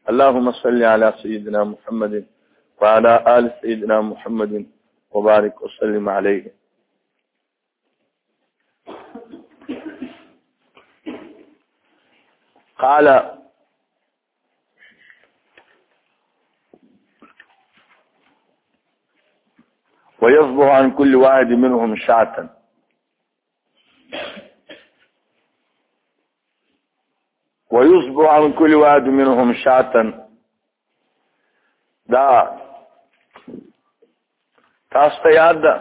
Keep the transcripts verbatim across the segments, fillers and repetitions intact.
اللهم صل على سيدنا محمد وعلى آل سيدنا محمد وبارك وسلم عليه. قال ويصبح عن كل واحد منهم شاة ويصبح عن كل واحد منهم شاة. دا تاسو ته یاد ده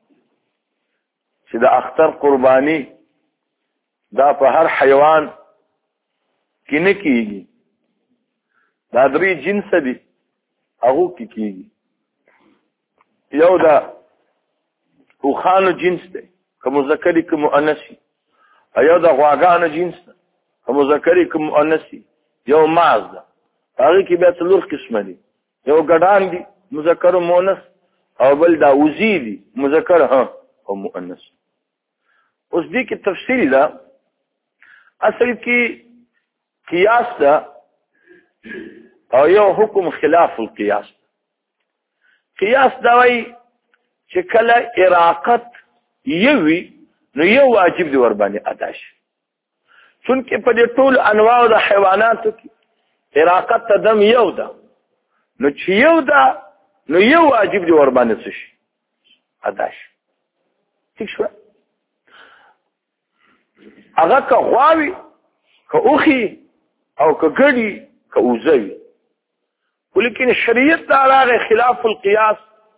چې د اختر قرباني دا په هر حیوان کې نه کیږي، دا درې جنس دي هغو کې کیږي. یو دا اوښانو جنس دی که مذکر که مؤنث، یو د غواګانو جنس ده که مذکر که مؤنث، یو ماز ده هغې کې بیا څلور قسمه دي، یو ګډان دي مذکر و مؤنث، او بل دا وزی دي مذکر ها او مؤنث. اوس دې کې تفصیل ده، اصل کې قیاس ده او یو حکم خلاف القیاس. قیاس دا وایي چې کله اراقت یوي نو یو واجب دی ور باندې ادا شي، چونکې په دې ټول انواع د حیواناتو کې اراقت ته دم یو ده، نو چې یو ده نو یو واجب دی ور باندې څه شي ادا شي. ٹھیک شو؟ هغه که غواوي که اوښي او که ګډي که اوزوي، ولیکن شریعت دا راغی خلاف القیاس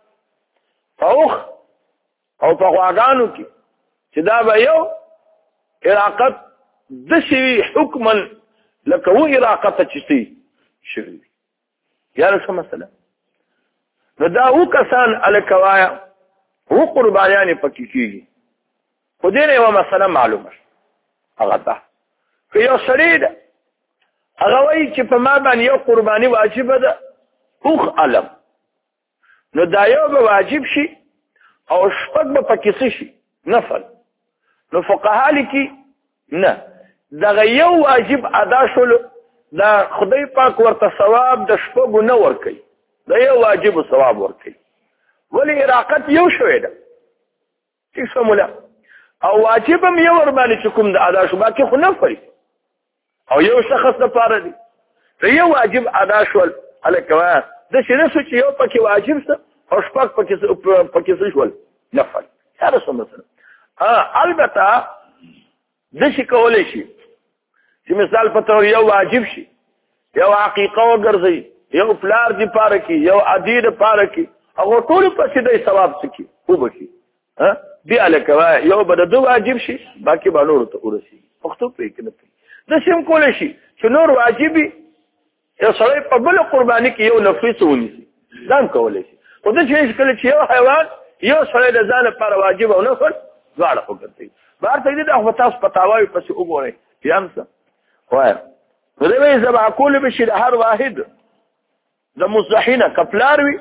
په اوښ او په غواګانو کې چې دا به یو اراقت داسې وي حکما لکه و اراقته چې شوي وي. یاره څه مسله؟ نو دا اوه کسان هلکه وایه اوه قربانیانې پکې کېږي، خو دې نه یوه مسله معلومه هغه ده که یو سړی ده هغه وایي چې په ما باندې یو قرباني واجبه ده اوښ علم، نو دا یو به واجب شي او شپږ به پکې څه شي نفل. نو فقها لیکي نه، دغه یو واجب ادا شولو دا خدای پاک ورته ثواب د شپږو نه ورکوي، د یو واجب ثواب ورکوي، ولې اراقت یو شوی ده. ټیک شو مولا؟ او واجب هم یو ور باندې چې کوم د ادا شو، باقي خو نفل او یو شخص لپاره دي. د یو واجب ادا شول هلکه وایه داسې نه شو چې یو پکې واجب شه او شپږ پکې څه شول نفل. یاره څه مثلا؟ البته داسې کولی شي چې مثال په طور یو واجب شي، یو عقیقه وګرځوي، یو پلار دې پاره کړي، یو عدي دې پاره کړي، هغو ټولو پسې دی ثواب څه کړي وبکړي. دې هلکه وایه یو به د ده واجب شي، باقي به نورو ته ورسېږي. پښتو پوهېږي که نه پوهېږي؟ داسې هم کولی شي چې نور واجب وي، یو سړی په بله قرباني کې یو نفلي څه ونیسي، دا هم کولی شي. خو دا چې کله چې یو حیوان یو سړی د ځان لپاره واجب او نفل دواړه وګرځوي. بهر ته دې دا خو تاسو په تاواوي پسې وګورئ فهم څه وایه. نو دی وایي ذبح کول به شي د هر واحد د مصلحي نه که پلار وي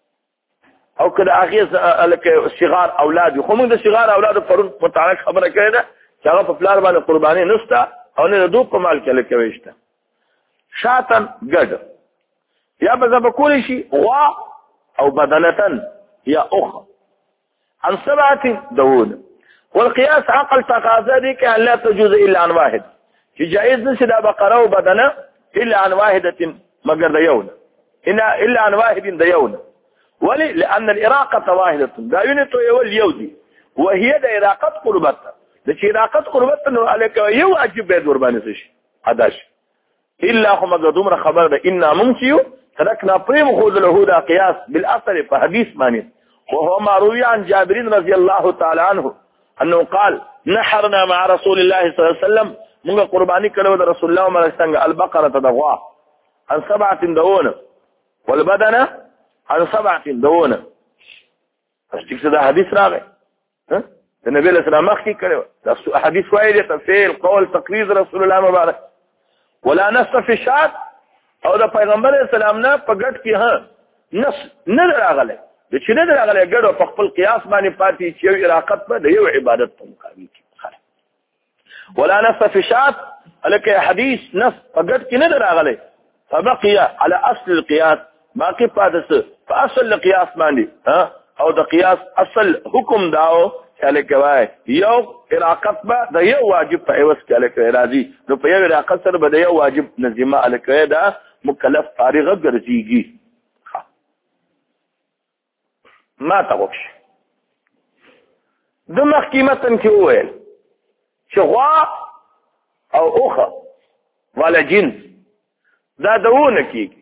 او که د هغې لکه صغار اولاد وي. خو موږ د صغار اولادو پرون متعلق خبره کړې ده چې هغه په پلار باندې قرباني نشته او نه د دوی په مال کې هلکه وی شته. شاتن ګډ یا به ذبح کولی شي غوا او بدنتن یا اوښه عن سبعة داود. والقياس عقل تقاضا دي كأن لا تجوز إلا عن واحد، چې جائز نشي دا بقره و بدنه إلا عن واحدة مگر ديونه إلا عن واحد ديونه. ولي لأن الإراقة واحدة دا يونتو يول يودي وهي دا إراقة قربتها، دا چې إراقة قربتها نو عليك يو عجب بيد ورباني سيشي عداش إلا هم قدومر خبر دا إنا ممتيو تركنا بريم خود له دا قياس بالأثر فحديث ماني. وهو ما روي عن جابر رضي الله تعالى عنه أنه قال نحرنا مع رسول الله صلى الله عليه وسلم من قرباني كلو دا رسول الله ومرسنگ البقرة تدغوا عن سبعة دون والبدنة عن سبعة دون. اشتكس دا حديث راغي ها النبي صلى الله عليه وسلم مخي كلو دا حديث واحد تفعيل قول تقريز رسول الله مبارك. ولا نص في شات او دا پیغمبر اسلام نه پګټ کې ها نص نه راغله د چې نه راغله ګډو په خپل قیاس باندې پاتې چې یو اراقت په یو عبادت په مقابل کې. ولا نص في شات الکه حدیث نص پګټ کې نه راغله فبقي على اصل القياس باقي پاتس فاصل القياس باندې ها او د قياس اصل حکم داو چاله کوي یو اراقت به د یو واجب په اوس کې لکه راځي نو په یو اراقت سره به د یو واجب نظیمه الکوي دا مکلف فارغه ګرځيږي ما توقش د محکمتن کې وویل چې غوا او اوخه ولا جنس دا دونه کېږي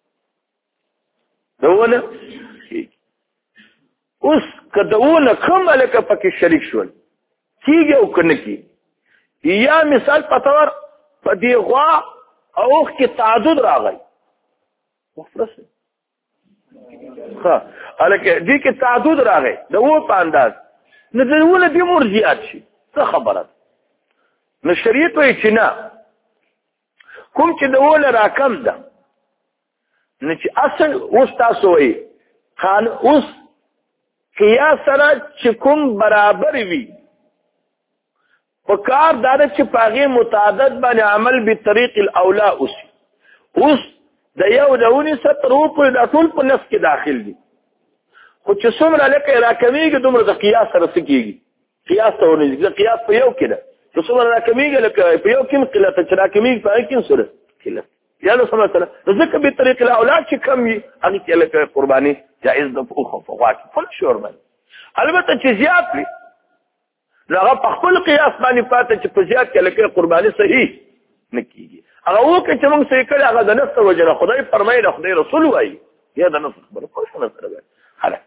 دونه کېږي اوس که دونه کومه لکه پکې شریک شول کېږي او که نه کېږي یا مثال په طور په دې غوا او اوخ کې تعدد راغی مفرسه ها هلکه دې کې تعدد راغی د اوه په انداز نو دونه دې مور زیات شي څه خبره نو شریعت وایي چې نه کوم چې د اوله راکم ده نو چې اصل اوس تاسو وایي خان اوس قیاس سره چې کوم برابر وي په کار دا ده چې په هغې متعدد باندې عمل بطریق الاولا اوسي اوس د یو د ونیسه تر اوه پورې دا ټول په نفس کې داخل دي خو چې څومره لکه راکمیږي دومره د قیاس سره څه کېږي قیاس ته ورنږدې د قیاس په یو کې ده چې څومره راکمیږي لکه په یو کې قلت چې راکمیږي په هغې کې سره قلت یا نو سمه سره ځکه بطریق الاولاد چې کم وي هغې کې لکه قرباني جایز ده په اوښه په غوا کې فل شور باندې البته چې زیات وي نو هغه په خپل قیاس باندې پاته چې په زیات کې لکه قرباني صحیح نه کېږي هغه وکړه چې موږ صحیح کړی هغه د نفس د وجې نه خدای فرمایي د خدای رسول وایي یا د نفس خبره پوه شو نه سره باندې هله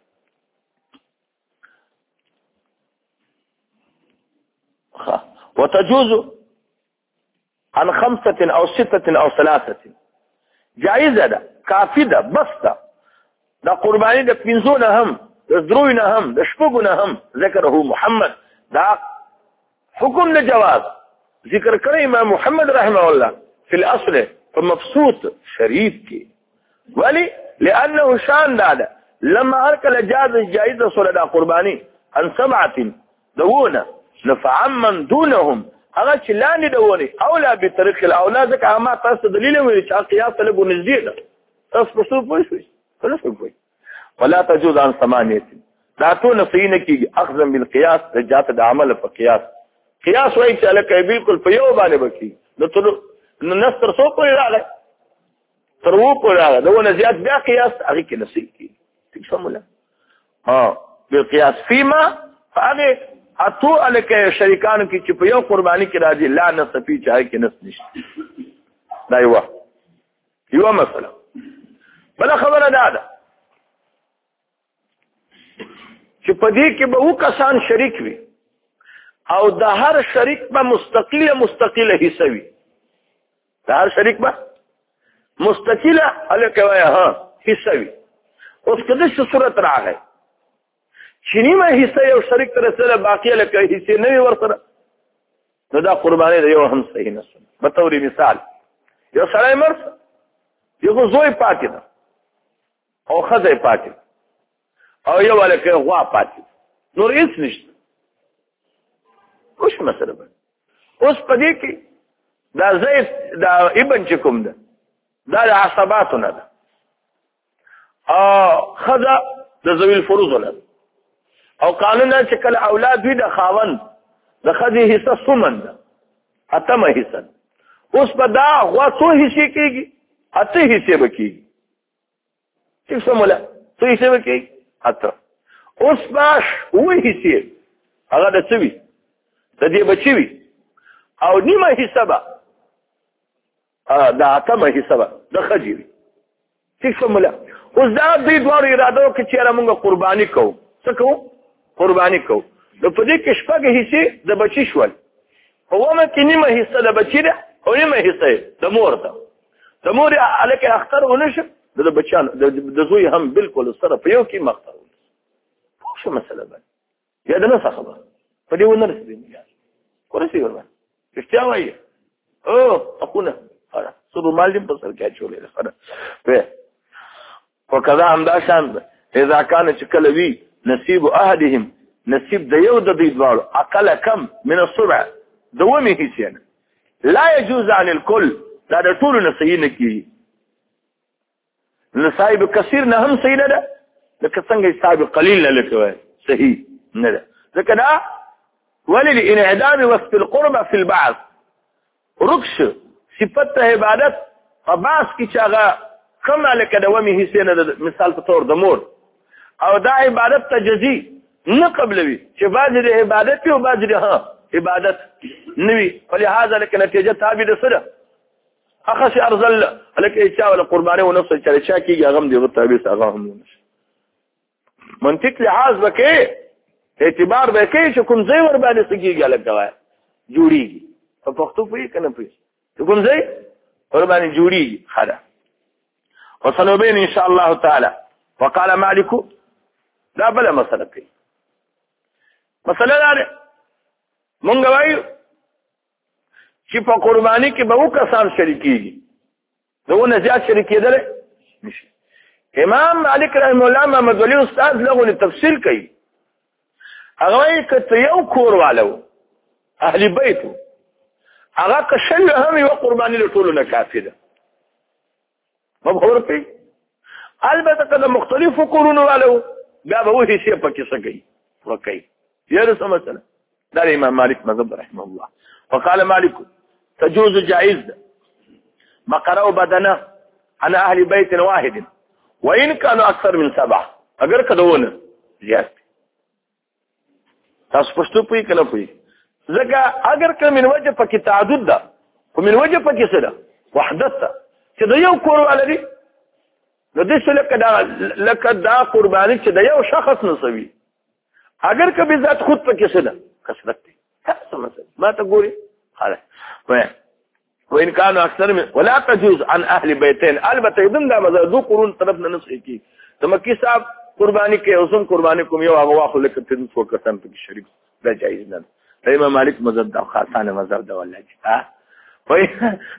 وتجوز عن خمسة أو ستة أو ثلاثة جائزة ده كافي ده بس ده ده قرباني ده پنځو نه هم ده درو نه هم ده شپږو نه هم ذکره محمد ده حکم ده جواز ذکر کړی امام محمد رحمه الله في الأصل فمبسوط شريف کی ولی لأنه شان ده لما هرکل جاز جائزة صلى ده قرباني عن سبعة دونه نفعمن دونهم هغه چې لاندې دوني اولا بطریق الاولا ځکه هغه ما تاسو دلیل ویل چې قیاس ته لږ نږدې ده تاسو په څه پوه شئ خلاص پوه ولا تجوز عن ثمانيه دا ټول صحیح نه کېږي اخذا بالقياس د جات د عمل په قیاس قیاس وایي چې لکه بالکل په یو باندې بکی نو ټول نو نستر سو پورې راغی تر وو پورې راغی دونه زیات بیا قیاس هغه کې نصیب کېږي ٹھیک سموله ها بالقياس فيما فهغه اتو الکه شریکانو کې چې په یو قرباني کې راځي لا نصفي چا کې نس نشته دا یو یو مسله بل خبره ده ده چې په دې کې به و کسان شریک وي او د هر شریک به مستقله مستقله حصہ وي د هر شریک به مستقله الکه وای ها حصہ وي اوس کله څه صورت راغی چینی ما حصہ یو شریک تر سره باقی لکه حصے نه ورسره نو دا قربانی دی یو هم صحیح نه په توري مثال یو سړی مرس یو زوی پاتې ده او خزه پاتې او یو لکه غوا پاتې نور هیڅ نشته اوس مسله ده اوس پدې کې دا زید دا ابن چې کوم ده دا د عصباتونه ده او خزه د ذوی الفروض نه او قانونا چې کله اولاد وي د خاوند د خدي حصہ سمن ده اتمه حصہ اوس په دا غوا څو حصے کېږي اته حصے به کېږي څه سموله څو حصے به کېږي اته اوس باش وې حصے هغه د څه وي د دې بچي وي او نیمه حصہ به دا اتمه حصہ به د خدي وي څه سموله اوس دا د دوه اراده وکړي چې موږ قرباني کوو څه کوو قرباني کو نو په دې کې شپږ حصے د بچی شول په ومه کې نیمه حصہ د بچی ده او نیمه حصہ د مور ده د مور الکه اختر ونشه د بچان د زوی هم بالکل سره په یو کې مختار ونه شو مسله ده یا د نسخه خبر په دې ونه رسېږي ورسې ورته اشتیا وایي او اخونه خلاص صبح مال دې په سر کې چولې خلاص په وکذا هم دا شان اذا كان چکلوي نصیب احدهم نصیب د یو د دې دوړو اقل کم من السبع دومه حصے لا يجوز عن الكل دا د ټول نه صحیح نه کیږي نو صاحب کثیر نه هم صحیح نه ده لکه څنګه صاحب قلیل نه لکه صحیح نه ده ځکه دا وللانعدام وصف القرب في البعض رکش صفت عبادت په بعض کې چې هغه کم لکه د ومې حصې نه مثال په طور د مور او دا عبادت تجزي نه قبلوي چې بعضې د عبادت وي او بعضې د ها عبادت نه وي فلهذا لکه نتیجه تابع د څه ده هغه شي ارزل لکه چا ولا قرباني ونفس چې چا کېږي هغه هم دغه تابع هغه هم ونشي منطق لحاظ وکړي اعتبار به کوي چې کوم ځای ور باندې څه کېږي لکه وایي جوړېږي په پښتو پوهېږي که نه پوهېږي کوم ځای ور باندې جوړېږي ښه ده وسنبين إن شاء الله تعالى وقال مالك لا بلا مسألة كي مسألة لا منغ وایو چې په قرباني کې به وکسان شریکېږي دونه زیات شریکېدل نشي امام مالک رحم الله محمد ولی استاد لغو تفصیل کوي هغه وایي که یو کور والو اهل بیت هغه که شل هم یو قرباني له ټولو نه کافي ده مبهور کوي البته که د مختلفو کورونو والو بیا به وحي شي پکې څه کوي وکوي یاره څه مسله دا امام مالک مذهب رحمه الله وقال مالك تجوز جائز بقره وبدنه على اهل بيت واحد وان كانوا اكثر من سبعه اگر کدوونه زیات تاسو پښتو پوي کنه پوي ځکه اگر که من وجه پکې تعدد ده خو من وجه پکې څه ده وحدت ده چې د یو کور والدي نو دې څه لکه دا لکه دا قرباني چې د یو شخص نسوي اگر که به ذات خود پکې څه ده کثرت دي تاسو مثلا ما ته ګوري خلاص وإن كانوا أكثر من ولا تجوز عن أهل بيتين البته يدن دا مزه دو قرون طرفنا نسخي کی ته مکی صاحب قرباني کې اوسم قرباني کوم یو هغه واخو لکه تاسو فوکسن په شریک دا جایز نه ده امام مالک مذهب دا خاصانه مذهب دا ولا ها وای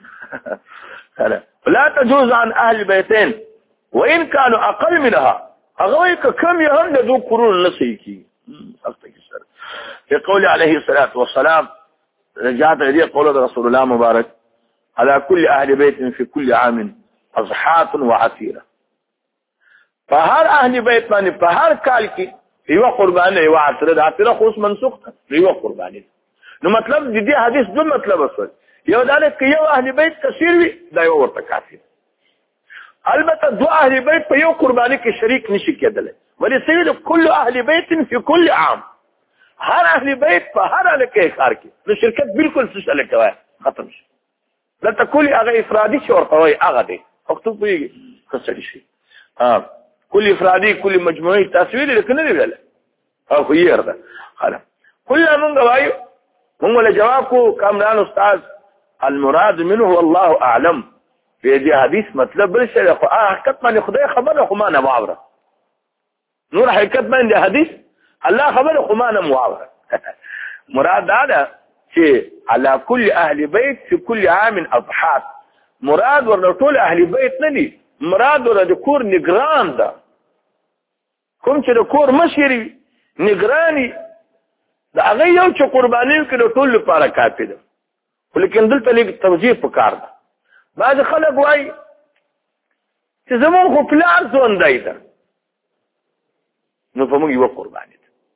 ولا تجوز عن أهل بيتين وإن كانوا أقل منها هغه کم یهم دو قرون نسخي کی اخته کی سر في قول عليه الصلاة والسلام رجعت إليه قول رسول الله مبارك على كل أهل بيت في كل عام أضحات وعتيرة فهر أهل بيت ماني فهر كالكي يوا قرباني يوا عتيرة عتيرة خوص منسوخ يوا قرباني نو مطلب دي دي حديث دو مطلب أصول يو ذلك يوا أهل بيت كثير وي دا يوا ورتكافر البته دو أهل بيت يوا قرباني كشريك نشي كدله ولسيد كل أهل بيت في كل عام هر اهل بیت په هر الکه کار کې نو شرکت بالکل څه الکه وای ختم شي دلته کلی هغه افرادي شي ورته وای هغه دی وختو پیږي خسري شي ها کلی افرادي کلی مجموعي تصویر لیکنه دی ویل او خو یې ورته خلاص کله موږ وایو موږ له جواب کو کامران استاد المراد منه والله اعلم په دې حدیث مطلب بل څه خو حقیقت باندې خدای خبره خو ما نه معبره نور حقیقت باندې حدیث الله خبر خو ما نه معاوره مراد دا چې على كل اهل بيت في كل عام اضحات مراد ورنه ټول اهل بیت نه دي مراد ورته د کور نگران ده کوم چې د کور مشري نگراني دا هغه یو چې قرباني کړي ټول لپاره کافي ده ولیکن دلته لیک توجیه پکار ده بعض خلک وایي چې زمون خو پلار ژوندی ده نو په موږ یو قرباني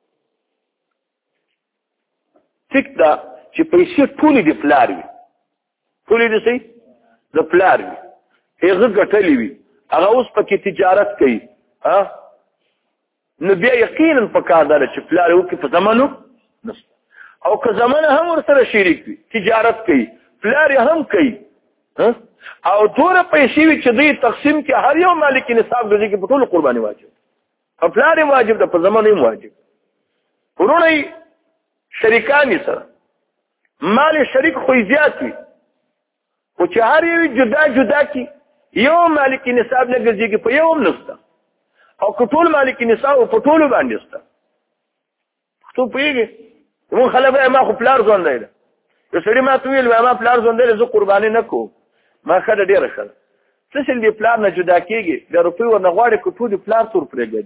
ټیک دا چې پیسې ټولې د پلار وي ټولې د څه د پلار وي هغه ګټلې وي هغه اوس پکې تجارت کوي ها نو بیا یقینا په کار ده چې پلار وکي په زمانو نشته او که زمانه هم ورسره شریک وي تجارت کوي پلار هم کوي ها او ټول پیسې وي چې دوی تقسیم کې هر یو مالک نصاب دوی کې په ټول قرباني واجب او پلار واجب ده په زمانه هم واجب ورونه شریکانی سره مال شریک خو زیات وي او چې هر یو جدا جدا کی یو مالک نصاب نه ګرځي په یو هم نشته او ټول مالک نصاب په ټول باندې نشته څه پیږي مو خلک ما خو پلار ځوندای ده یو سړي ما تویل ما پلار ځوندای زه قرباني نه کوم ما خدای ډیره ښه څه چې دې پلار نه جدا کیږي د روپیو نه غواړي کو ټول پلار تور پرېږدي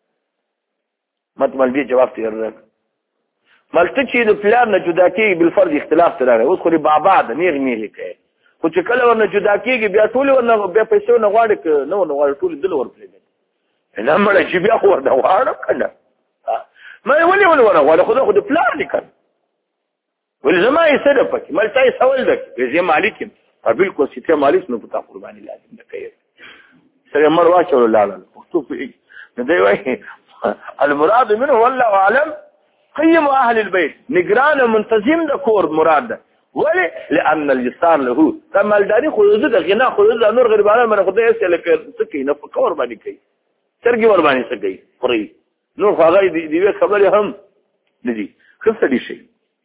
مطلب دې جواب ته ورک مالته چې د پلان نه جدا کېږي بل فرض اختلاف تر راغی اوس خو بابا د نیغ نیغ کوي خو چې کله ورنه جدا کېږي بیا ټول ورنه بیا پیسې ورنه غواړي که نه ورنه غواړي ټول دله ورپرېږدي نه مړه چې بیا خو ورنه غواړم که نه ما ولې ولې ورنه غواړي خو دا خو د پلار دي که نه ولې زما حصه ده پکې ما تا حصه ول ده زه مالک یم بالکل چې ته مالک نو په تا قرباني لازم ده کوي سره مر واچول لاله پښتو په نو دی وایي المراد منه والله اعلم قيم اهل البيت نگران منتظم د کور مراد ده ولی لان الجسار له تمالداري خو د غنا خو د نور غریبانو باندې خدای یې لکه سکی نه په کور باندې کوي سرګي ور باندې سګي پرې نور هغه دی خبره هم ندي خفه دي شي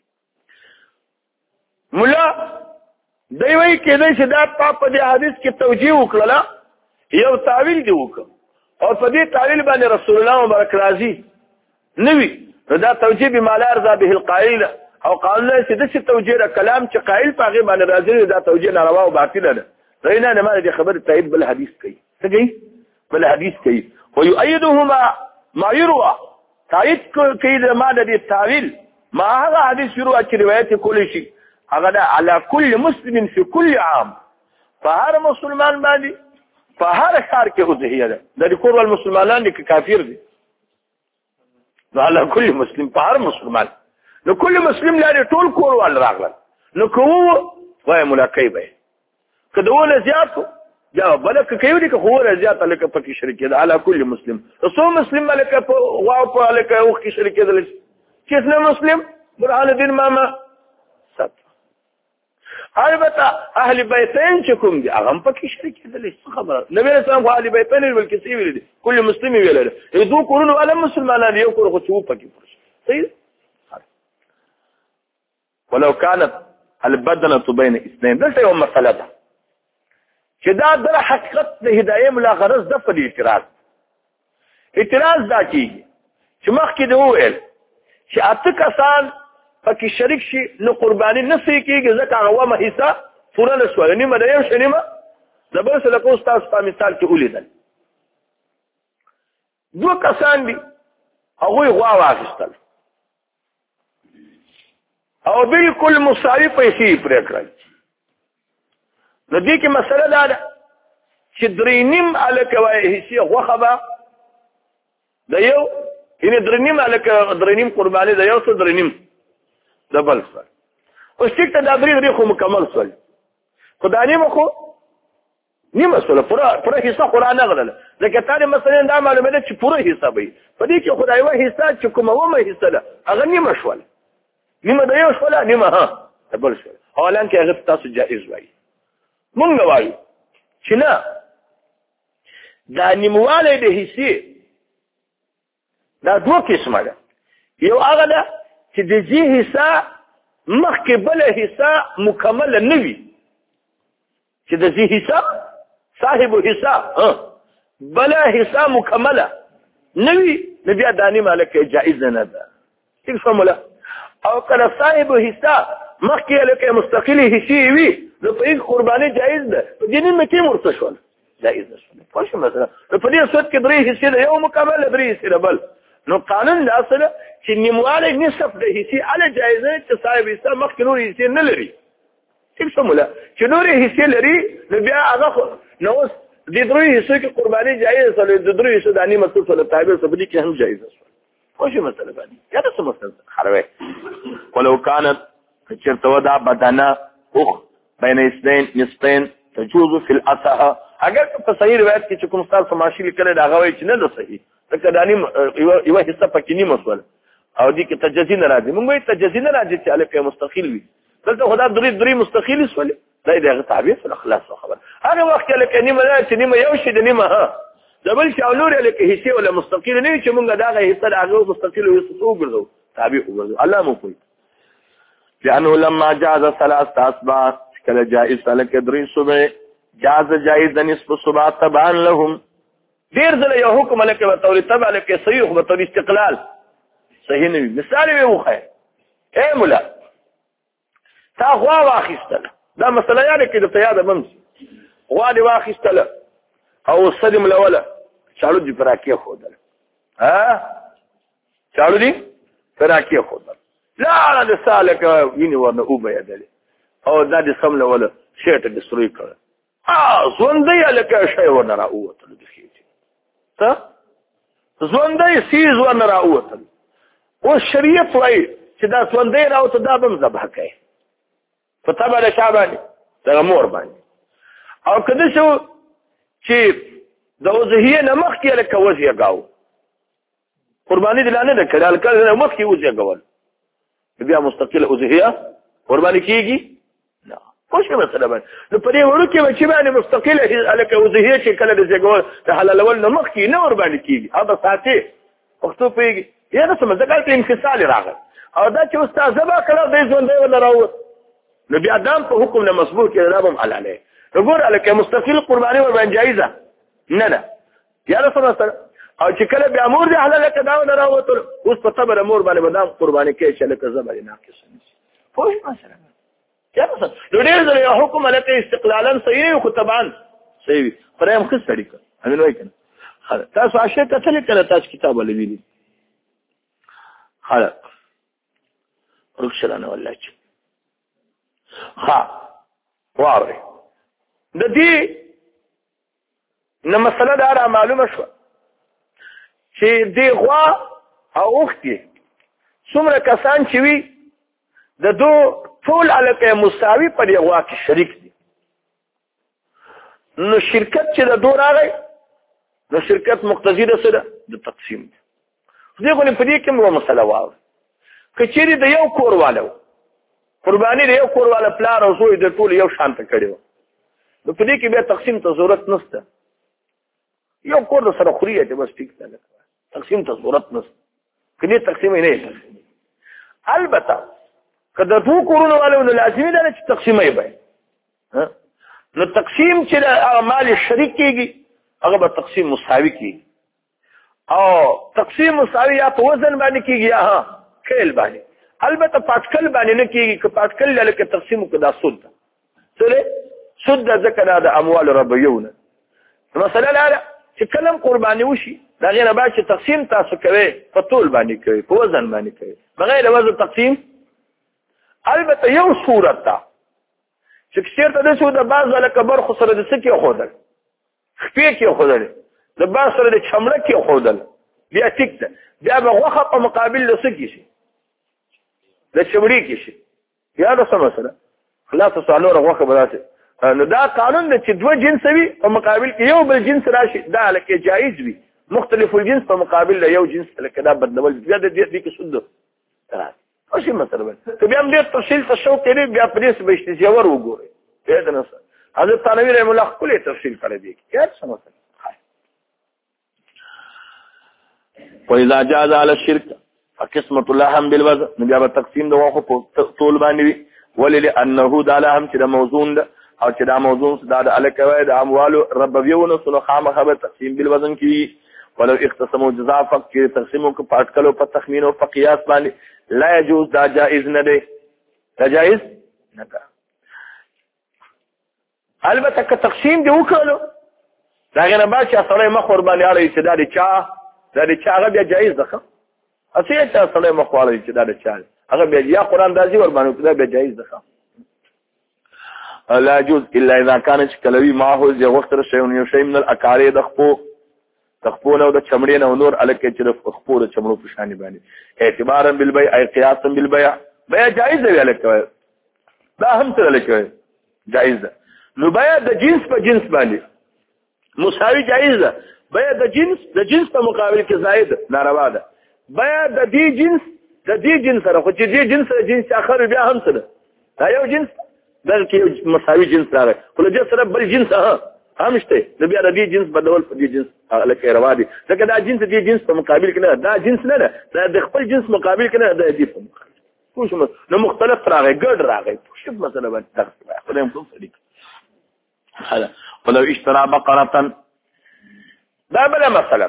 مولا دی وی کېدای چې دا په دې حدیث کې توجیه وکړه یو تعویل دی وکړه او په دې تعویل باندې رسول الله مبارک راضي نوی دا توجیه به مالار ذا به القائل او قال له چې د څه توجیه کلام چې قائل پاغه باندې راضي دا توجیه ناروا او باطل ده رینه نه ما دې خبر تایید بل حدیث کوي څه کوي بل حدیث کوي ويؤيدهما ما يروى تایید کوي د ما د تعویل ما هغه حدیث يروى چې روایت کولی شي هذا على كل مسلم في كل عام فهر مسلمان باندې فهر خار کې وځي ده د کور المسلمانان دي کافر دي على كل مسلم فهر مسلمان نو كل مسلم لري ټول کور وال راغله نو کوو وای ملاقات به کدوونه زیاتو جواب بلک کوي دي خو ور زیات لک پکې شریک ده على كل مسلم رسول مسلم ملک په واو په لک او کې شریک ده چې مسلم برهان الدين ماما ست البته اهل بیتین چې کوم دي هغه پکې شریک دي خبره نبی رسول الله اهل بیتین ول کې سی ویل دي کله مسلم ویل دي دو کورونو علم مسلمانان یو کور خو چو پکې پرش صحیح ولو كانت البدنه بين اثنين دلته یو مسله ده چې دا در حقیقت د هدايه ملا غرض د په اعتراض اعتراض دا کیږي چې مخکې دی ویل چې اته کسان پکې شریک شي نو قرباني نه سي کېږي ځکه هغه ما حصہ پوره نه شو نیمه د یو شنیمه د بل څه لکه استاد په مثال کې ولیدل دوه کسان دي هغه غوا واخیستل او بالکل مساوي پیسې پرې کړل نو دې کې مسله دا ده چې درې نیم الکه وای حصہ غوخه به د یو یعنی درې نیم الکه درې نیم قرباني د یو څه درې نیم دبل سوال اوس ټیک ته دا درې درې خو مکمل سوال خدای نیمه خو نیمه سوال پورا پورا حصہ قرآن غلل لکه تعالی مثلا دا معلومه ده چې پورا حصہ به په دې کې خدای و حصہ چې کومه و مې حصہ ده هغه نیمه شوال نیمه د یو شوال نیمه ها دبل سوال حالان کې هغه تاسو جائز وایي مونږ وایو چې نه دا نیمواله د حصے دا دوه قسمه ده یو هغه ده چې د دې حصہ مخکې بل حصہ مکمل نه وي چې د دې حصہ صاحب حصہ بل حصہ مکمله نه وي نو بیا دانی مالک جائز نه ده څه فهمله او کله صاحب حصہ مخکې لکه مستقل حصہ وي نو په قرباني جائز ده په دې نه کې مرته شول جائز ده پوه شو مثلا په دې صورت کې درې حصے ده یو مکمل درې حصے بل نو قانون دا اصله چې نیمواله نصف د حصے علي جایزه چې صاحب حصہ مخکې نور حصے نه لري څه سموله چې نور حصے لري نو بیا هغه نو د درې حصے کې قرباني جایز ده د درې حصے د انیمه څه له تابع سبدي کې هم جایز ده خو شي مسله باندې یا څه مسله خروي ولو كانت چرته ودا بدنه اخ بین اثنين نصفين تجوز في الاصح اگر په صحیح روایت کې چې کوم استاد سماشي لیکل دا غوي چې نه ده صحیح لکه دانی یو حصہ پکې نیمه سوال او دې کې تجزی نه راځي موږ یې تجزی نه راځي چې الکه مستقل وي دلته خدا درې درې مستقل سوال دا دغه تعبیر سره خلاص خبر هغه وخت کې لکه نیمه نه چې نیمه یو شي د نیمه ها دبل شاولور لکه حصے ولا مستقل نه چې موږ دا حصہ هغه مستقل وي څه وګرځو تابع وګرځو الله مو کوي لانه لما جاز ثلاث اسباع کله جائز لکه درې صبح جاز جائز د نصف صبح تبان لهم دیر ځله یو حکم لکه په تور تبع لکه صحیح په تور استقلال صحیح نه مثال وي وخه اے مولا تا غوا واخیستله دا مسله یاره کې د تیاده ممس غوا دی واخیستله او صدم الاوله چالو دی پراکیه خودل ها چالو دی پراکیه خودل لا انا د سالک ویني ورنه او به یدل او دا د سم الاوله شیټ ډستروي کړ ا ژوندۍ لکه شی ونه راووتل د خېټې ته ژوندۍ سیز ونه راووتل او شریعت وایي چې دا ژوندۍ راوته دا به هم ذبح کوي په تبع د چا باندې دغه مور باندې او که داسې و چې د اضحیې نه مخکې لکه وزېږاو قرباني دې لا نه ده کړې هلکه نه مخکې وزېږول بیا مستقله اضحیه قرباني کېږي نه پوه شوې مسله باندې نو په دې وړو کې به چې باندې مستقله هلکه اضحیې چې کله د زېږول د حلالول نه مخکې نه ورباندې کېږي هغه ساتې پښتو پوهېږي یا داسې ځکه هلته انفصال راغی او دا چې اوس تا ذبح کړه دی ژوندی ونه راووت نو بیا دا هم په حکم نه مسبوق کېده دا به هم حلالی نو ګوره هلکه مستقل قرباني ورباندې جایزه نه ده یا داسې مسله او چې کله بیا مور دې حلاله که دا ونه راووتل اوس په طبع د مور باندې به دا قرباني کوي چې هلکه ذبح دې ناقصه نه شي پوه شوې مسله یا داسې نو ډېر ځله یو حکم هلکه استقلالا صحیح وي خو طبعا صحیح وي خدای هم ښه سړي کړه امین وایي که نه تاسو عاشق کتلې که نه تاسو کتاب ولې ویلي خلق رکشلانه والله چې ها واره د دې نه مسله دا را معلومه شوه چې دې غوا او اوښکې څومره کسان چې وي د دو ټول هلکه مساوي پر یې غوا کې شریک دي نو شرکت چې د دو راغی نو شرکت مقتضي ده څه ده د تقسیم دی خدای خو په دې کې یوه مسله واوره که چیرې د یو کور والا قرباني د یو کور والا پلار او زوی د ټول یو شان ته کړې وه نو په دې کې بیا تقسیم ته ضرورت نشته یو کور د سره خوري چې بس ټیک ده تقسیم ته ضرورت نشته که دې تقسیم یې نه البته که د دوه کورونو والو نو لازمي ده چې تقسیم یې باید نو تقسیم چې د اعمال شریک کېږي هغه به تقسیم مساوي کېږي او تقسیم مساوي یا په وزن باندې کېږي یا ها کیل باندې البته پاتکل باندې نه کېږي که پاتکل لکه تقسیم وکړه دا سود ده څه سود ده ځکه دا د اموال ربویو نه مثلا لا چې کلم قرباني وشي دا غیر نه باید چې تقسیم تاسو کوئ په طول باندې کوئ په وزن باندې کوئ بغیر وزن تقسیم البته یو صورت ده چې چېرته داسې و د بعض هلکه برخو سره د څه کېښودل خپې کېښودل د بعض سره د چمړه کېښودل بیا ټیک ده بیا به غوښه په مقابل د څه کې شي د چمړې کې شي یا د څه مسله خلاصه څلوره غوښه به داسې نو دا قانون دی چې دوه جنس وي په مقابل کې یو بل جنس راشي دا هلکه جایز وي مختلف الجنس په مقابل د یو جنس هلکه دا بدلول بیا د دې کې سود ده او شي مسله که بیا هم ډېر تفصیل ته شوق کوي بیا په دې به اشتجاور وګورئ پوهېږې نه حضرت تانوي رحم الله ښکلی تفصیل کړی دی یا څه مسله وإذا جاز على الشرك فقسمة اللحم بالوزن نبي تقسيم ده واخو طول باندې ولي لانه دا لحم چې د موزون ده او چې دا موزون دا د الکوي د اموال ربویونو سره خامخه به تقسیم بالوزن کی ولو اختصموا جزاء فقط تقسیمو کو پټکلو په تخمین او په قیاس باندې لا يجوز دا جائز نه دی دا جائز نه ده البته که تقسیم دی وکړو دا غنه با چې اصله مخ ور باندې اړې چې دا د چا دا د چا هغه بیا جایز ده اصله چې اصله مخ واړی چې دا د چا هغه بیا یا قران دازي ور باندې دا بیا جایز ده لا يجوز الا اذا كان كلوي ما هو ذي وقت شيء يو شيء من الاكاري دخپو دخپو نو د چمړې نو نور الکه چې د خپو د چمړو په شان باندې اعتبارا بالبيع اي قياسا بالبيع بيع جائز دی الکه دا هم څه الکه جائز ده نو بيع د جنس په جنس باندې مساوي جائز ده بيع د جنس د جنس په مقابل کې زائد ناروا ده بيع د دې جنس د دې جنس سره خو چې دې جنس سره جنس اخر بیا هم څه ده دا یو جنس بلکې مساوي جنس راغی خو له سره بل جنس ها هم شته نو بیا د دې جنس بدول په دې جنس لکه روا دي ځکه دا جنس دې جنس په مقابل کې نه دا جنس نه ده دا د خپل جنس مقابل کې نه ده دې په مقابل خو شو نو مختلف راغی ګډ راغی شو مثلا باندې تخصیص خدای هم صدیق هذا ولو اشترى بقره دا بل مثلا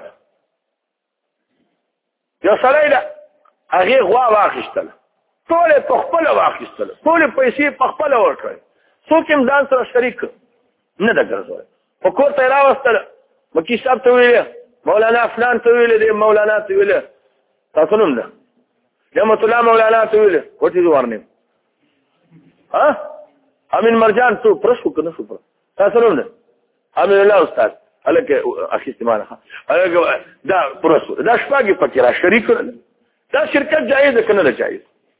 یو سړی دا هغه غوا واخیستله ټول په خپل واخیستله ټول پیسې په خپل ورکړي څوک هم ځان سره شریک نه ده ګرځول په کور ته راوستله مکی صاحب ته ویل مولانا فلان ته ویل دی مولانا ته ویل تاسو نوم ده نعمت الله مولانا ته ویل what is your name ها امین مرجان څو پرشو کنه شو پر تاسو نه امین الله استاد الکه اخی استعماله الکه دا پرشو دا شپږی پکې را شریک دا شرکت جایز کنه نه جایز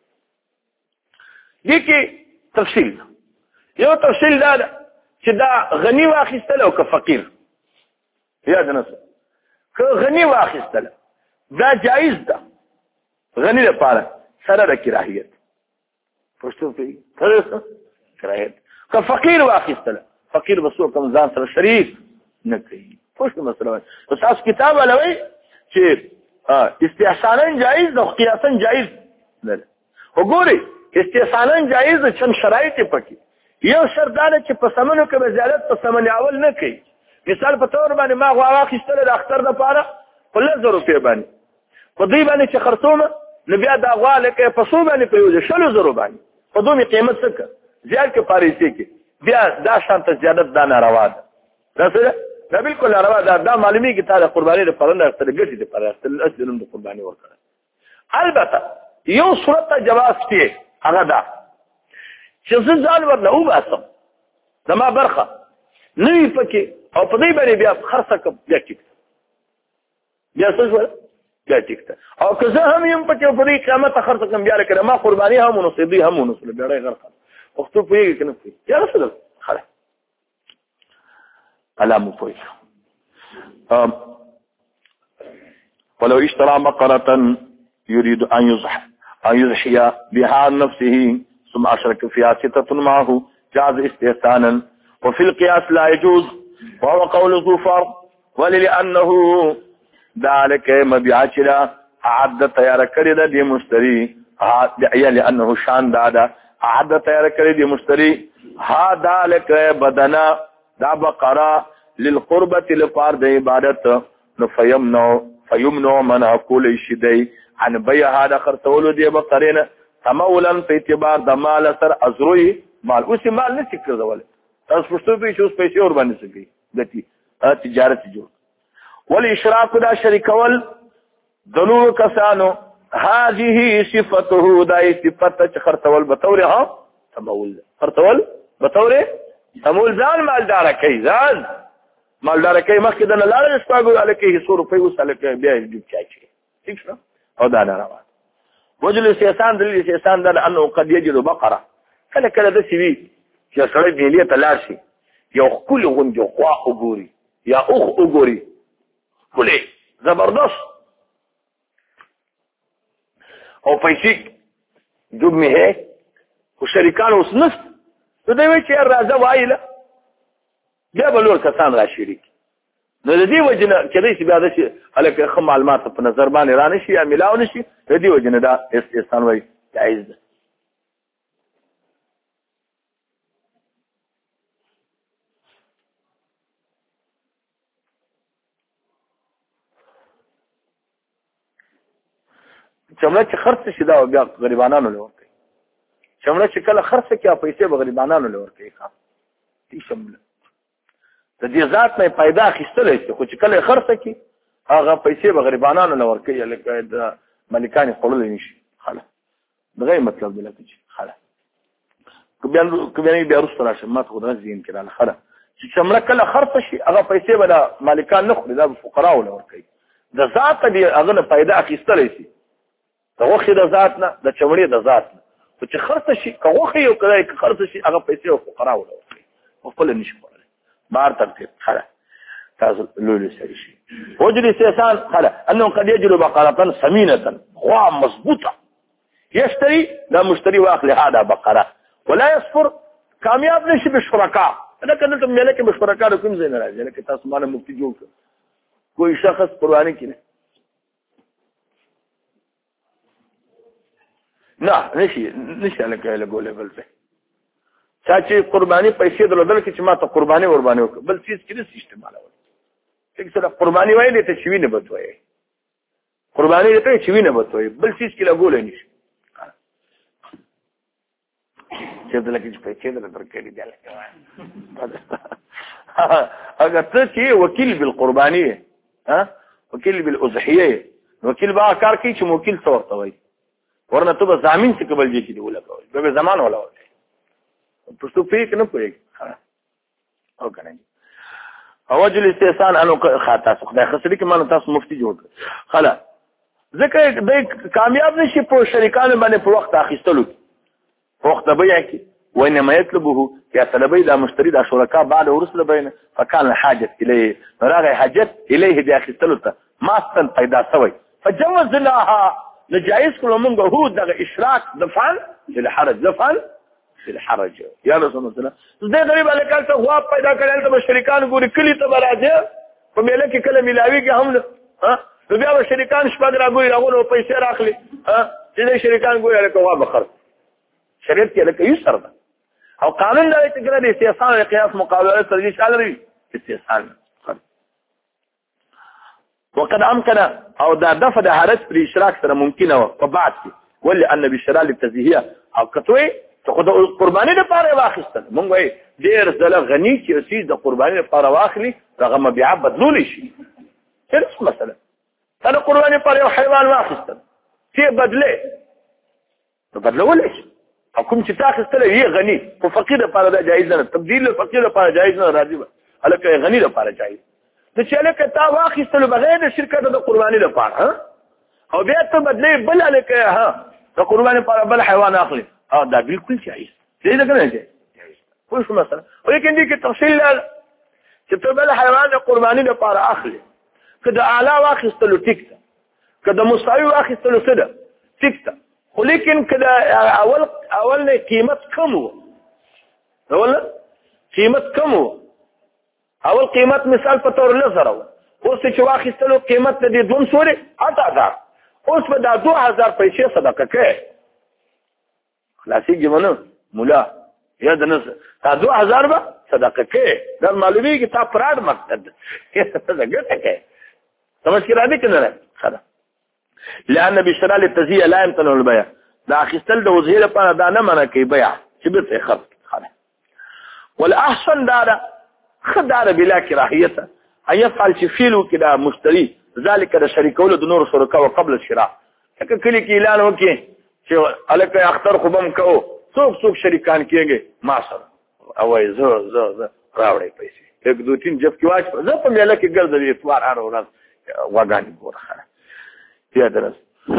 دي کې تفصیل یو تفصیل دا چې دا غنی واخیستل او که فقیر یاد نه که غنی واخیستل دا جایز ده غنی لپاره سره د کراهیت پښتو په سره کراهیت که فقیر واخیستل فقیر بسو کوم ځان سره شریک نه کوي پښتو مسله او تاسو کتاب علوي چې استحسانا جایز ده قیاسا جایز نه وګورئ استحسانا جایز ده چې شرایط پکې یو شردانه چې په سمنو کې به زیادت په سمن اول نه کوي مثال په تور باندې ما غوا واخیستل د اختر د پاره په لږ روپیه باندې په دې باندې چې خرڅوم نو بیا دا غوا لکه په څو باندې په یو شلو زرو باندې په دومره قیمت څه زیات کې پاریسي کې بیا دا شانته زیادت دا ناروا ده دا څه دا بالکل ناروا ده دا معلومي کې تعالی قرباني د پرنده اختر ګټي د پاره اصل اصل د قرباني ورکړه البته یو صورت جواز کې هغه دا چې ځان ورنه او باسم زما برخه نوی پکې او په دې باندې بیا خرڅه کوم بیا ټیک بیا څه شو بیا ټیک او که زه هم یم پکې په دې قیامت خرڅه کوم بیا لکه ما قرباني هم نصیبي هم نصیب بیا راغی غرقه وختو پوهیږي کنه پوهیږي یا رسول خلاص علامه پوهیږي ولو اشترى بقرة يريد أن يضحي أن يضحي بها عن نفسه ثم أشرك فيها ستة معه جاز استحسانا وفي القياس لا يجوز وهو قول ذو فرض ولأنه ذلك مبيعات لا أعد تيار كريدة دي مشتري لأنه شان دادا أعد تيار كريدة مشتري هذا ذلك بدنا دا بقرة للقربة لفارد عبادة فيمنع فيمنع من كل شيء عن بيع هذا خرطولو دي بقرين تمولا في اعتبار د مال سر ازروي مال اوس مال نشي کړول تاسو پښتو به شوس پیسې اور باندې سګي دتی تجارت جوړ ول اشراق دا شریکول دلو کسانو هذه صفته دا صفته خرطول بتور ها تمول خرطول بتور تمول ځان مالدار کوي ځان مالدار کوي مخکې د نه لاړ شپږو الکه سو روپۍ وساله کوي بیا دې چاچي ٹھیک شو او دا نه راوړ وجل السيسان دلیل السيسان دا انه قد يجد بقره کله کله د سی وی چې سړی دیلې تلار شي یو کل غونډه خوا وګوري یا اوخ وګوري کله زبردست او پیسې دوب مه او شریکان اوس نست نو دوی چې راځه وایله بیا بلور کسان را شریک نو د دې وجنه کله چې بیا د شي هلکه خو معلومات په نظر باندې را نشي یا ملاو نشي د دې وجنه دا استحسان وایي جایز ده چمړه چې خرڅ شي دا بیا غریبانو له ورکړي چمړه چې کله خرڅ کړي پیسې به غریبانو له ورکړي ښه دې شمله د دې ذات نه پیدا اخیستلی شي خو چې کله خرڅ کړي هغه پیسې به غریبانو له ورکړي لکه د ملکان خوړلی نشي خلاص دغه مطلب دی لکه چې خلاص کبیانې بیا وروسته راشم ما ته خو دغه ذهن کې راله خلاص چې چمړه کله خرڅ شي هغه پیسې به د مالکان نه خوري دا به فقراو له ورکړي د ذات دې هغه نه پیدا اخیستلی شي د غوښې د ذات نه د چمړې د ذات نه خو چې خرڅ شي که غوښې یو که خرڅ شي هغه پیسې او فقراو له ورکړي خپله نشي خوړلی بار ترتیب خلاص تاسو لولو سری شي وجد استحسان خلاص انه قد يجد بقره سمينه غوا مضبوطه يشتري لا مشتري واخل هذا بقره ولا يصفر کامیاب نشي بشرکا انا کنه ته ملک بشرکا کوم ځای نه راځي لکه تاسو مال مفتی جوړ کوئی شخص قرباني کړي نه نشي نشي لکه له ګولې بل څه چا چې قرباني پیسې درلودل کې چې ما ته قرباني قرباني وکړ بل چیز کې نه استعمالول څنګه سره قرباني وایي ته شوی نه بتوي قرباني ته شوی نه بتوي بل چیز کې لګول نه شي چې دلته کې پیسې درته کړې دي اگر ته چې وکیل بالقربانيه ها وکیل بالاضحيه وکیل با کار کوي چې موکل څورته وایي ورنه ته به ضامن څه قبل دي کې دی ولا کوي به زمان ولا وایي پښتو پیک نه پوي او کنه اوجه الاستحسان انو خاطا خدای خسرې کې مانو تاسو مفتی جوړ خلا ځکه د کامیاب نشي په شریکانو باندې په وخت اخیستلو په وخت بیا کې وینما يطلبه کې طلبي دا مشتري دا شرکا بعد ورسله بینه فكان الحاجه اليه راغی حاجت اليه د اخیستلو ته ماستن پیدا شوی فجوز لها نجایز کولو موږ هو د اشراک دفعل الحرج دفعل الحرج یا رسول الله دې غریب الکل ته هوا پیدا کړل ته شریکان ګوري کلی ته راځي په میله کې کله ملاوي کې هم ها بیا شریکان شپږ راغوي راغونو پیسې راخلي ها دې شریکان ګوري الکه هوا بخر شریعت کې الکه یو سره او قانون دا چې ګره د استحسان او قياس مقابله سره شامل وي استحسان وقد امكن او دا دفع د حرج پر اشراک سره ممکنه و په بعد کې ولې ان بشرا للتزهيه او کتوي ته خو د قرباني لپاره واخیستل مونږ وای ډیر زله غنی چې سیس د قرباني لپاره واخلي هغه مبيع بدلول شي څه مثلا دا قرباني لپاره یو حیوان واخیستل چې بدله نو بدلول شي حکم چې تاخیستل یې غنی او فقیر لپاره دا جایز نه تبديل فقیر لپاره جایز نه راځي الکه غنی لپاره جایز د چې الکه تا واخیستل بغیر د شرکت د قرباني لپاره او بیا ته بدله بل الکه ها د قرباني لپاره بل حیوان اخلي اه دا بالکل جایز دی دا کنه جایز خو شو مثلا ولیکن دې کې تفصیل چې په بل حیوان د قرباني لپاره اخلي کله اعلی واخیستلو ټیکته کله مساوي واخیستلو سده ټیکته خو لیکن کله اول اول نه قیمت کم وو اول قیمت کم وو اول قیمت مثال په تور لزر وو اوس چې واخیستلو قیمت دې دوه سوري اته هزار اوس په دا دوه هزار پیسې صدقه کوي خلاصي جمنه مولا یا د نس تا دوه هزار به صدقه کې دا معلومي کې تا پراډ مقصد څه ګټه کې سمجھ کې را دي کنه خدا لأن بشرا للتزيية لا يمتنع البيع دا اخستل د وزهيره لپاره دا نه منع کوي بيع چې به خرڅ خلا والاحسن دار خدار بلا كراهيه ان يفعل شفيل كده مشتري ذلك د شريكولو د نور شرکا قبل الشراء کله کلی کې اعلان وکي چې الکه اختر خو بم کو څوک څوک شریکان کېږي ما سره او زه زه زه راوړې پیسې یک دوه تین جف کې واچ زه په میله کې ګرځې اتوار هر ورځ واګانی ګورخه یا درس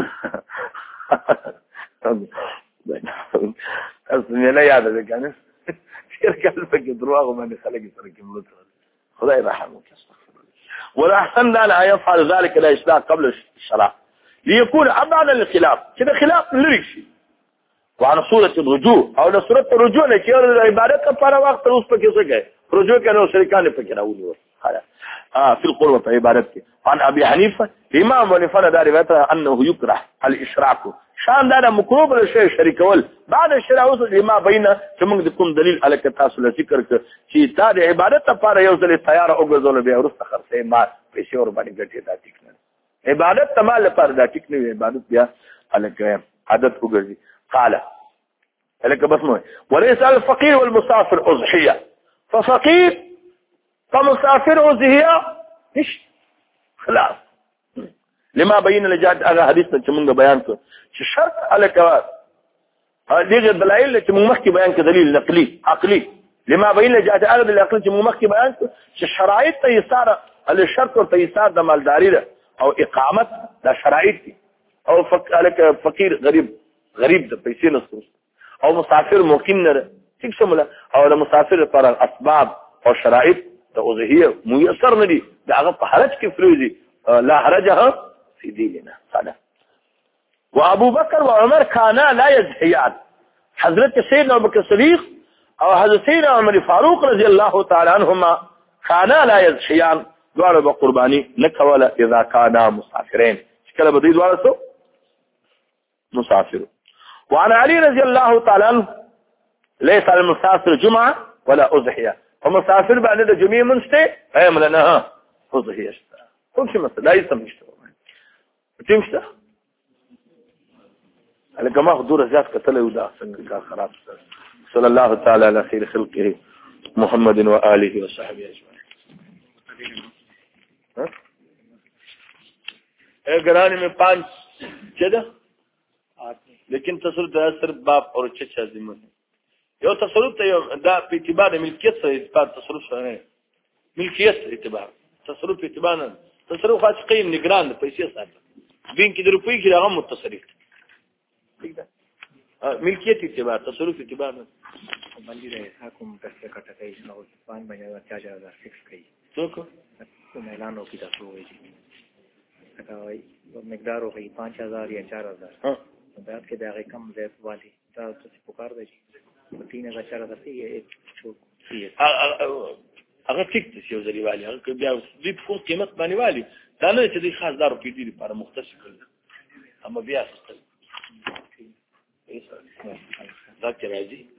اس میله یاد ده کنه شرکت په دروغ باندې خلک سره کې ملت خدای رحم وکړي ولا احسن لا يفعل ذلك لا اشراك قبل الشراء ليكون ابعد الخلاف كده خلاف لري شي وعن صوره الرجوع او له صوره الرجوع نه چې عبادت لپاره وخت اوس په کې څه کوي رجوع کنه شریکان په کې راولي خلاص اه في القربه في عبادت عن ابي حنيفه امام ونفر دا روایت انه يكره الاشراك شان دا مکروه بل شی شریکول بعد الشراء اوس لما بینه چې موږ د کوم دلیل الک تاسو له ذکر ک چې تا د عبادت لپاره یو ځل تیار او غزول بیا ورسته خرڅه ما پیسې ور باندې ګټه دا ټیک نه عبادت تمال لپاره دا ټیک نه عبادت بیا الک عادت وګرځي قال الک بس نو وليس الفقير والمسافر اضحيه ففقير فمسافر اضحيه ايش خلاص لما بين لجاد هغه حدیث چې موږ بیان کړ چې شرط الک دغه دلایل چې موږ مخکې بیان کړ دلیل نقلی عقلی لما بين لجاد هغه دلیل عقلی چې موږ مخکې بیان کړ چې شرایط تیسار ال شرط او تیسار د مالداری ده او اقامت دا شرایط دي او فقیر فقیر غریب غریب د پیسې نسو او مسافر مقیم نه ټیک شموله او د مسافر لپاره اسباب او شرایط د اوزهیه میسر نه دي دا هغه په حرج کې فروزي لا حرجها في ديننا صدق وابو بكر وعمر كانا لا يزحيان حضرت سيدنا ابو بكر الصديق او حضرت سيدنا عمر فاروق رضي الله تعالى عنهما كانا لا يزحيان دوار بقرباني نكولا اذا كانا مسافرين شكل بدي دوار سو مسافر وعن علي رضي الله تعالى عنه ليس على المسافر جمعه ولا اضحيه ومسافر بعد الجمعه منسته ايام لنا اضحيه كل شيء مثلا لا يسمى تمشته على جماعه حضور زياد قتل ودا څنګه خراب صلى الله تعالى على خير خلقه محمد واله وصحبه اجمعين ها اے گرانی میں پانچ چدا لیکن تصور در باب اور چچا ذمہ یو تصرف ته یو دا په اعتبار ملکیت سره اثبات تصرف سره نه ملکیت اعتبار تصرف اعتبار نه تصرف خاص قیم نگران پیسې ساتي بین کې د روپۍ کې هغه متصرف ٹھیک ده ملکیت اعتبار تصرف اعتبار نه باندې راځه کوم پیسې کټکې نو پان باندې چارج هزار فکس کړي څوک کوم اعلان وکړي تاسو وایي دا وایي مقدار وایي پانچ هزار یا چار هزار ها دا کې دا کم زیات والی دا څه پکار دی تین هزار چار هزار کې هغه ټیک څه یو ځلی والی هغه بیا دې په قیمت باندې والی دا نه چې د خاص دار په دې لپاره مختص کړل اما بیا څه دا کې راځي